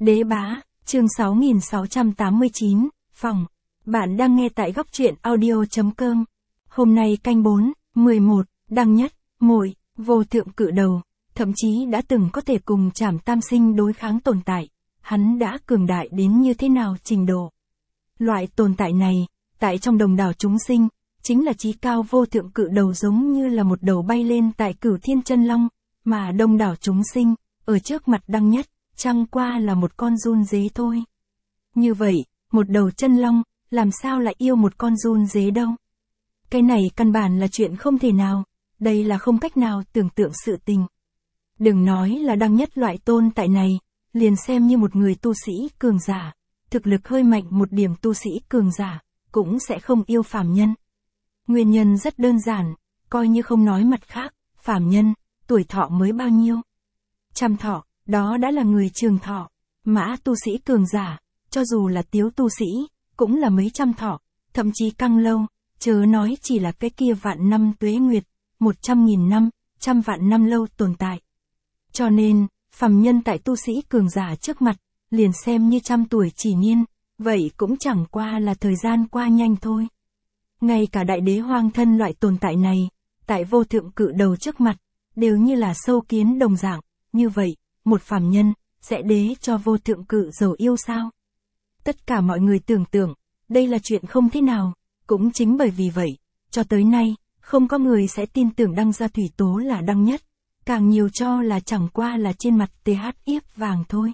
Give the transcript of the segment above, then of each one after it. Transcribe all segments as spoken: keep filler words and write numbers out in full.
Đế bá, chương sáu nghìn sáu trăm tám mươi chín, phòng. Bạn đang nghe tại góc truyện audio.com. Hôm nay canh bốn, mười một, đăng nhất, muội, vô thượng cự đầu, thậm chí đã từng có thể cùng Trảm Tam Sinh đối kháng tồn tại. Hắn đã cường đại đến như thế nào trình độ? Loại tồn tại này, tại trong đồng đảo chúng sinh, chính là chí cao vô thượng cự đầu, giống như là một đầu bay lên tại Cửu Thiên Chân Long, mà đông đảo chúng sinh, ở trước mặt đăng nhất, chẳng qua là một con giun dế thôi. Như vậy, một đầu chân long, làm sao lại yêu một con giun dế đâu? Cái này căn bản là chuyện không thể nào, đây là không cách nào tưởng tượng sự tình. Đừng nói là đăng nhất loại tôn tại này, liền xem như một người tu sĩ cường giả, thực lực hơi mạnh một điểm tu sĩ cường giả, cũng sẽ không yêu phàm nhân. Nguyên nhân rất đơn giản, coi như không nói mặt khác, phàm nhân, tuổi thọ mới bao nhiêu? Trăm thọ, đó đã là người trường thọ. Mã tu sĩ cường giả, cho dù là tiếu tu sĩ, cũng là mấy trăm thọ, thậm chí căng lâu, chớ nói chỉ là cái kia vạn năm tuế nguyệt, một trăm nghìn năm, trăm vạn năm lâu tồn tại. Cho nên, phàm nhân tại tu sĩ cường giả trước mặt, liền xem như trăm tuổi chỉ niên, vậy cũng chẳng qua là thời gian qua nhanh thôi. Ngay cả đại đế hoang thân loại tồn tại này, tại vô thượng cự đầu trước mặt, đều như là sâu kiến đồng dạng, như vậy, một phàm nhân, sẽ đế cho vô thượng cự dầu yêu sao? Tất cả mọi người tưởng tượng, đây là chuyện không thế nào, cũng chính bởi vì vậy, cho tới nay, không có người sẽ tin tưởng đăng gia thủy tố là đăng nhất, càng nhiều cho là chẳng qua là trên mặt th yếp vàng thôi.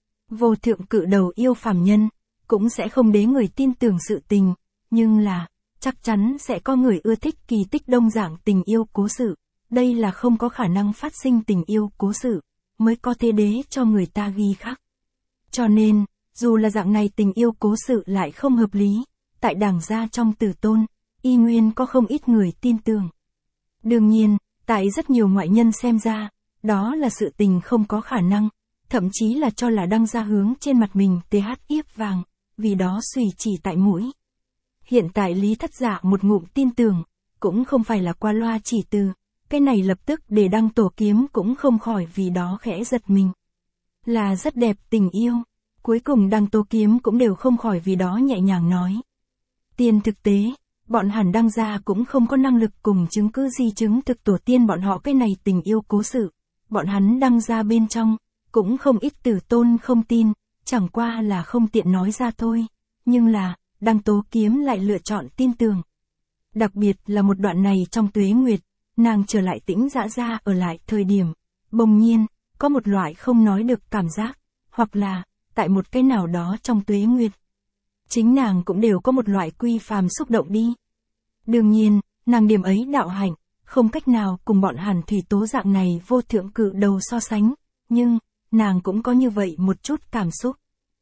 Vô thượng cự đầu yêu phàm nhân, cũng sẽ không đế người tin tưởng sự tình, nhưng là, chắc chắn sẽ có người ưa thích kỳ tích đông dạng tình yêu cố sự, đây là không có khả năng phát sinh tình yêu cố sự, mới có thế đế cho người ta ghi khắc. Cho nên, dù là dạng này tình yêu cố sự lại không hợp lý, tại đảng gia trong tử tôn, y nguyên có không ít người tin tưởng. Đương nhiên, tại rất nhiều ngoại nhân xem ra, đó là sự tình không có khả năng, thậm chí là cho là đăng gia hướng trên mặt mình th yếp vàng, vì đó suy chỉ tại mũi. Hiện tại Lý Thất Dạ một ngụm tin tưởng, cũng không phải là qua loa chỉ từ, cái này lập tức để đăng tổ kiếm cũng không khỏi vì đó khẽ giật mình. Là rất đẹp tình yêu, cuối cùng đăng tổ kiếm cũng đều không khỏi vì đó nhẹ nhàng nói. Tiền thực tế, bọn hẳn đăng gia cũng không có năng lực cùng chứng cứ di chứng thực tổ tiên bọn họ cái này tình yêu cố sự. Bọn hắn đăng gia bên trong, cũng không ít tử tôn không tin, chẳng qua là không tiện nói ra thôi. Nhưng là, đăng tố kiếm lại lựa chọn tin tưởng. Đặc biệt là một đoạn này trong tuế nguyệt, nàng trở lại Tĩnh Dã gia ở lại thời điểm, bỗng nhiên, có một loại không nói được cảm giác, hoặc là, tại một cái nào đó trong tuế nguyệt. Chính nàng cũng đều có một loại quy phàm xúc động đi. Đương nhiên, nàng điểm ấy đạo hạnh, không cách nào cùng bọn hàn thủy tố dạng này vô thượng cự đầu so sánh, nhưng, nàng cũng có như vậy một chút cảm xúc.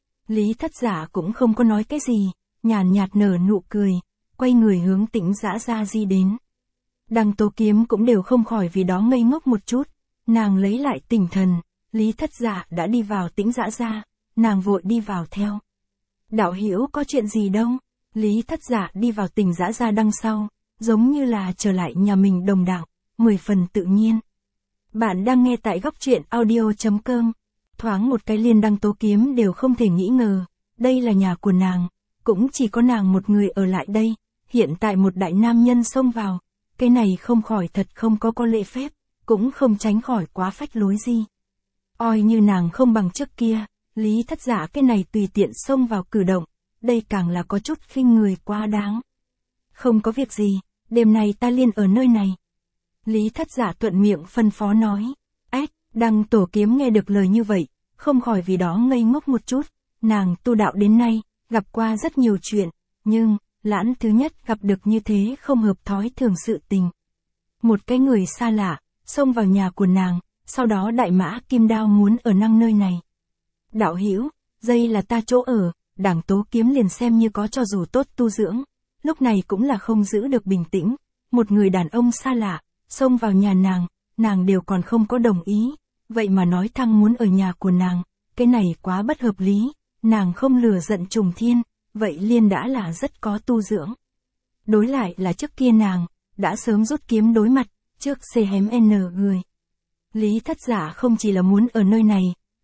Lý Thất Giả cũng không có nói cái gì, nhàn nhạt nở nụ cười, quay người hướng Tĩnh Dã gia di đến. Đăng tố kiếm cũng đều không khỏi vì đó ngây ngốc một chút, nàng lấy lại tinh thần, Lý Thất Giả đã đi vào Tĩnh Dã gia, nàng vội đi vào theo. Đạo hữu có chuyện gì đâu? Lý Thất Giả đi vào Tĩnh Dã gia đằng sau, giống như là trở lại nhà mình đồng đạo, mười phần tự nhiên. Bạn đang nghe tại góc truyện audio.com, thoáng một cái liền đăng tố kiếm đều không thể nghĩ ngờ, đây là nhà của nàng, cũng chỉ có nàng một người ở lại đây, hiện tại một đại nam nhân xông vào, cái này không khỏi thật không có có lễ phép, cũng không tránh khỏi quá phách lối gì. Oi như nàng không bằng trước kia, Lý Thất Giả cái này tùy tiện xông vào cử động, đây càng là có chút khinh người quá đáng. Không có việc gì, đêm nay ta liên ở nơi này. Lý Thất Giả thuận miệng phân phó nói. Ếch, đăng tổ kiếm nghe được lời như vậy, không khỏi vì đó ngây ngốc một chút, nàng tu đạo đến nay, gặp qua rất nhiều chuyện, nhưng, lãn thứ nhất gặp được như thế không hợp thói thường sự tình. Một cái người xa lạ, xông vào nhà của nàng, sau đó đại mã kim đao muốn ở năng nơi này. Đạo hữu, đây là ta chỗ ở, đảng tố kiếm liền xem như có cho dù tốt tu dưỡng, lúc này cũng là không giữ được bình tĩnh, một người đàn ông xa lạ, xông vào nhà nàng, nàng đều còn không có đồng ý, vậy mà nói thăng muốn ở nhà của nàng, cái này quá bất hợp lý, nàng không lừa giận trùng thiên, vậy liên đã là rất có tu dưỡng. Đối lại là trước kia nàng, đã sớm rút kiếm đối mặt, trước xê hém en người. Lý Thất Giả không chỉ là muốn ở nơi này,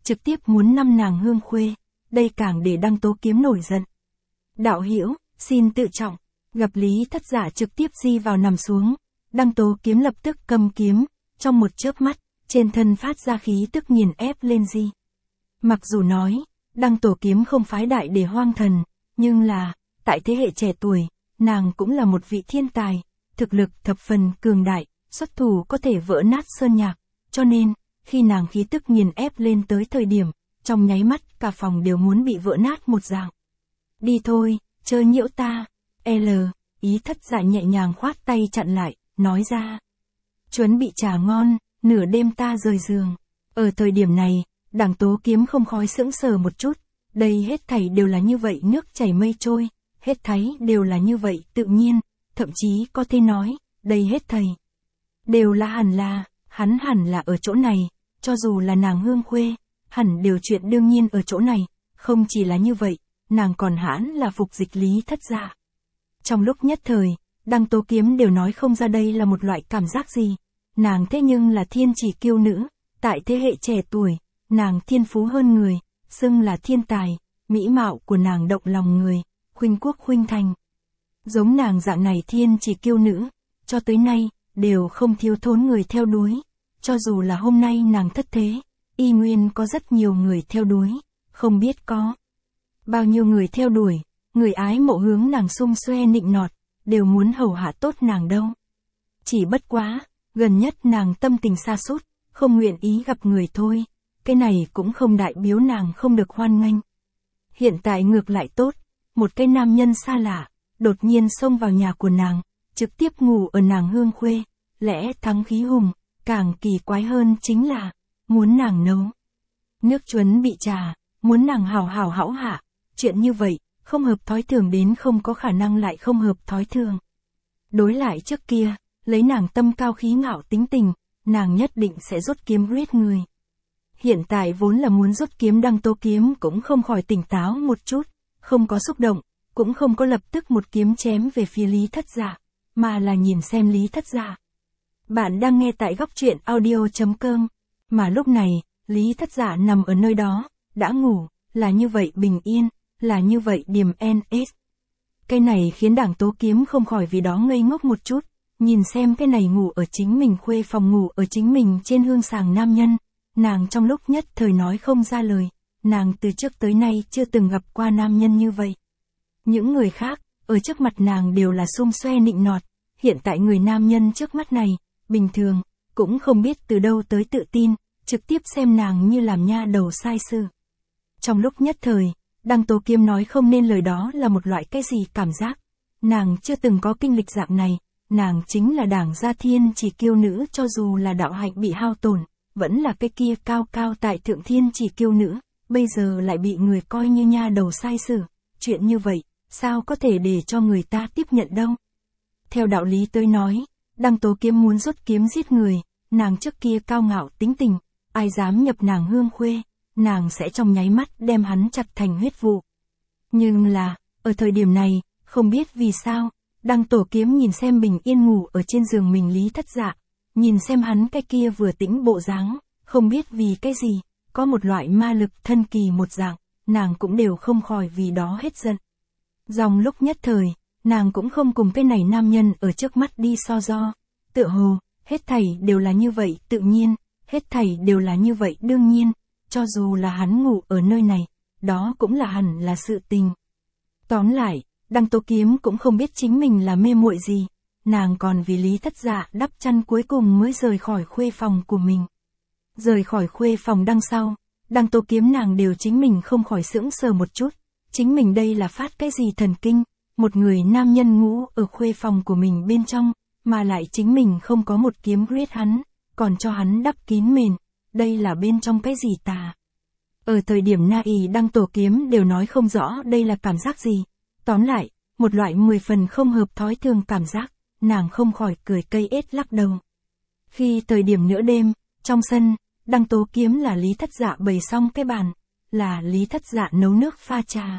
trực tiếp muốn năm nàng Hương Khuê, đây càng để Đăng Tố Kiếm nổi giận. Đạo hữu, xin tự trọng, gặp Lý Thất Dạ trực tiếp di vào nằm xuống, Đăng Tố Kiếm lập tức cầm kiếm, trong một chớp mắt, trên thân phát ra khí tức nghiền ép lên di. Mặc dù nói, Đăng Tố Kiếm không phái đại để hoang thần, nhưng là, tại thế hệ trẻ tuổi, nàng cũng là một vị thiên tài, thực lực thập phần cường đại, xuất thủ có thể vỡ nát sơn nhạc, cho nên, khi nàng khí tức nghiền ép lên tới thời điểm, trong nháy mắt cả phòng đều muốn bị vỡ nát một dạng. Đi thôi, chơi nhiễu ta, L, Ý Thất Dạ nhẹ nhàng khoát tay chặn lại, nói ra. Chuẩn bị trà ngon, nửa đêm ta rời giường. Ở thời điểm này, Đăng Tố Kiếm không khói sững sờ một chút, đây hết thảy đều là như vậy nước chảy mây trôi, hết thảy đều là như vậy tự nhiên, thậm chí có thể nói, đây hết thảy đều là hẳn là, hắn hẳn là ở chỗ này, cho dù là nàng Hương Khuê, hẳn đều chuyện đương nhiên ở chỗ này, không chỉ là như vậy, nàng còn hãn là phục dịch Lý Thất Dạ. Trong lúc nhất thời, Đăng Tố Kiếm đều nói không ra đây là một loại cảm giác gì, nàng thế nhưng là thiên chỉ kiêu nữ, tại thế hệ trẻ tuổi, nàng thiên phú hơn người, xưng là thiên tài, mỹ mạo của nàng động lòng người, khuynh quốc khuynh thành. Giống nàng dạng này thiên chỉ kiêu nữ, cho tới nay, đều không thiếu thốn người theo đuổi, cho dù là hôm nay nàng thất thế, y nguyên có rất nhiều người theo đuổi, không biết có bao nhiêu người theo đuổi, người ái mộ hướng nàng xung xoe nịnh nọt, đều muốn hầu hạ tốt nàng đâu. Chỉ bất quá, gần nhất nàng tâm tình sa sút, không nguyện ý gặp người thôi, cái này cũng không đại biểu nàng không được hoan nghênh. Hiện tại ngược lại tốt, một cái nam nhân xa lạ, đột nhiên xông vào nhà của nàng, trực tiếp ngủ ở nàng Hương Khuê, lẽ thắng khí hùng, càng kỳ quái hơn chính là, muốn nàng nấu nước chuẩn bị trà, muốn nàng hào hào hão hạ, chuyện như vậy, không hợp thói thường đến không có khả năng lại không hợp thói thường. Đối lại trước kia, lấy nàng tâm cao khí ngạo tính tình, nàng nhất định sẽ rút kiếm giết người. Hiện tại vốn là muốn rút kiếm Đăng Tố Kiếm cũng không khỏi tỉnh táo một chút, không có xúc động, cũng không có lập tức một kiếm chém về phía Lý Thất Dạ, mà là nhìn xem Lý Thất Dạ. Bạn đang nghe tại góc truyện audio chấm com, mà lúc này, Lý Thất Dạ nằm ở nơi đó, đã ngủ, là như vậy bình yên, là như vậy điềm en ết. Cái này khiến Đăng Tố Kiếm không khỏi vì đó ngây ngốc một chút, nhìn xem cái này ngủ ở chính mình khuê phòng ngủ ở chính mình trên hương sàng nam nhân, nàng trong lúc nhất thời nói không ra lời, nàng từ trước tới nay chưa từng gặp qua nam nhân như vậy. Những người khác, ở trước mặt nàng đều là xung xoe nịnh nọt, hiện tại người nam nhân trước mắt này, bình thường, cũng không biết từ đâu tới tự tin, trực tiếp xem nàng như làm nha đầu sai sự. Trong lúc nhất thời, Đăng Tố Kiếm nói không nên lời đó là một loại cái gì cảm giác, nàng chưa từng có kinh lịch dạng này, nàng chính là đảng gia thiên chỉ kiêu nữ cho dù là đạo hạnh bị hao tổn, vẫn là cái kia cao cao tại thượng thiên chỉ kiêu nữ, bây giờ lại bị người coi như nha đầu sai sử, chuyện như vậy, sao có thể để cho người ta tiếp nhận đâu. Theo đạo lý tới nói, Đăng Tố Kiếm muốn rút kiếm giết người, nàng trước kia cao ngạo tính tình, ai dám nhập nàng Hương Khuê, nàng sẽ trong nháy mắt đem hắn chặt thành huyết vụ. Nhưng là, ở thời điểm này, không biết vì sao, Đăng Tố Kiếm nhìn xem bình yên ngủ ở trên giường mình Lý Thất Dạ, nhìn xem hắn cái kia vừa tĩnh bộ dáng, không biết vì cái gì, có một loại ma lực thân kỳ một dạng, nàng cũng đều không khỏi vì đó hết giận. Dòng lúc nhất thời, nàng cũng không cùng cái này nam nhân ở trước mắt đi so do, tựa hồ, hết thảy đều là như vậy tự nhiên, hết thảy đều là như vậy đương nhiên, cho dù là hắn ngủ ở nơi này, đó cũng là hẳn là sự tình. Tóm lại, Đăng Tố Kiếm cũng không biết chính mình là mê muội gì, nàng còn vì Lý Thất Dạ đắp chăn cuối cùng mới rời khỏi khuê phòng của mình. Rời khỏi khuê phòng đằng sau, Đăng Tố Kiếm nàng đều chính mình không khỏi sững sờ một chút, chính mình đây là phát cái gì thần kinh, một người nam nhân ngủ ở khuê phòng của mình bên trong, mà lại chính mình không có một kiếm giết hắn, còn cho hắn đắp kín mền, đây là bên trong cái gì tà. Ở thời điểm na y Đăng Tố Kiếm đều nói không rõ đây là cảm giác gì, tóm lại, một loại mười phần không hợp thói thường cảm giác, nàng không khỏi cười cây ết lắc đầu. Khi thời điểm nửa đêm, trong sân, Đăng Tố Kiếm là Lý Thất Dạ bày xong cái bàn, là Lý Thất Dạ nấu nước pha trà.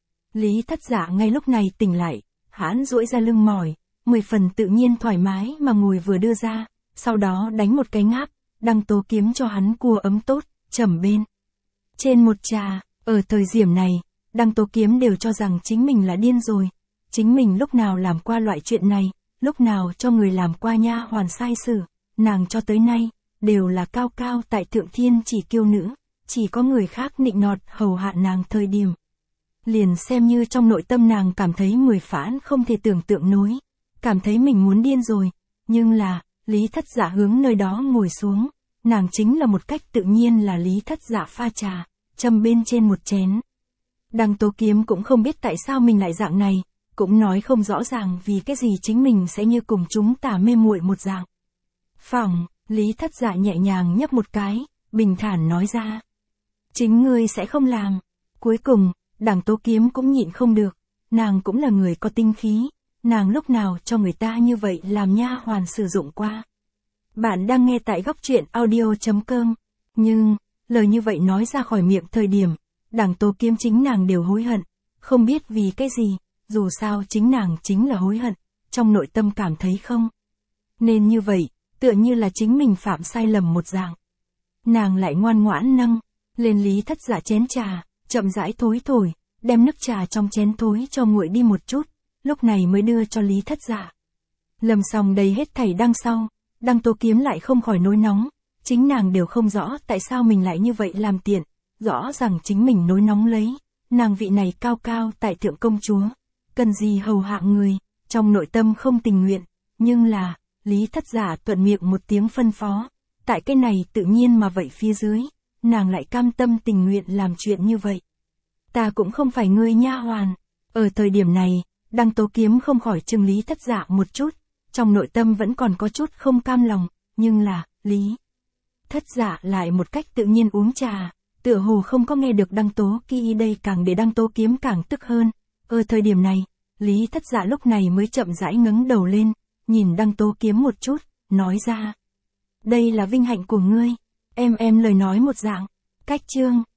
Lý Thất Dạ ngay lúc này tỉnh lại, hãn duỗi ra lưng mỏi, mười phần tự nhiên thoải mái mà ngồi vừa đưa ra, sau đó đánh một cái ngáp, Đăng Tố Kiếm cho hắn cua ấm tốt, trầm bên. trên một trà. Ở thời điểm này, Đăng Tố Kiếm đều cho rằng chính mình là điên rồi. Chính mình lúc nào làm qua loại chuyện này, lúc nào cho người làm qua nha hoàn sai sử, nàng cho tới nay, đều là cao cao tại thượng thiên chỉ kiêu nữ, chỉ có người khác nịnh nọt hầu hạ nàng thời điểm. Liền xem như trong nội tâm nàng cảm thấy mười phản không thể tưởng tượng nổi, cảm thấy mình muốn điên rồi, nhưng là, Lý Thất Dạ hướng nơi đó ngồi xuống, nàng chính là một cách tự nhiên là Lý Thất Dạ pha trà, châm bên trên một chén. Đăng Tố Kiếm cũng không biết tại sao mình lại dạng này, cũng nói không rõ ràng vì cái gì chính mình sẽ như cùng chúng ta mê muội một dạng. Phỏng, Lý Thất Dạ nhẹ nhàng nhấp một cái, bình thản nói ra. Chính ngươi sẽ không làm. Cuối cùng, Đăng Tố Kiếm cũng nhịn không được, nàng cũng là người có tinh khí, nàng lúc nào cho người ta như vậy làm nha hoàn sử dụng qua. Bạn đang nghe tại góc truyện audio chấm com, nhưng, lời như vậy nói ra khỏi miệng thời điểm, Đăng Tố Kiếm chính nàng đều hối hận, không biết vì cái gì, dù sao chính nàng chính là hối hận, trong nội tâm cảm thấy không. Nên như vậy, tựa như là chính mình phạm sai lầm một dạng. Nàng lại ngoan ngoãn nâng lên Lý Thất Dạ chén trà, chậm rãi thối thổi, đem nước trà trong chén thối cho nguội đi một chút, lúc này mới đưa cho Lý Thất Dạ. Lầm xong đầy hết thảy đằng sau, Đăng Tố Kiếm lại không khỏi nổi nóng, chính nàng đều không rõ tại sao mình lại như vậy làm tiện, rõ ràng chính mình nổi nóng lấy, nàng vị này cao cao tại thượng công chúa, cần gì hầu hạ người, trong nội tâm không tình nguyện, nhưng là, Lý Thất Dạ thuận miệng một tiếng phân phó, tại cái này tự nhiên mà vậy phía dưới, nàng lại cam tâm tình nguyện làm chuyện như vậy. Ta cũng không phải ngươi nha hoàn. Ở thời điểm này, Đăng Tố Kiếm không khỏi trừng Lý Thất Dạ một chút, trong nội tâm vẫn còn có chút không cam lòng, nhưng là, Lý Thất Dạ lại một cách tự nhiên uống trà, tựa hồ không có nghe được Đăng Tố Kỳ đây càng để Đăng Tố Kiếm càng tức hơn. Ở thời điểm này, Lý Thất Dạ lúc này mới chậm rãi ngẩng đầu lên, nhìn Đăng Tố Kiếm một chút, nói ra. Đây là vinh hạnh của ngươi, em em lời nói một dạng, cách chương.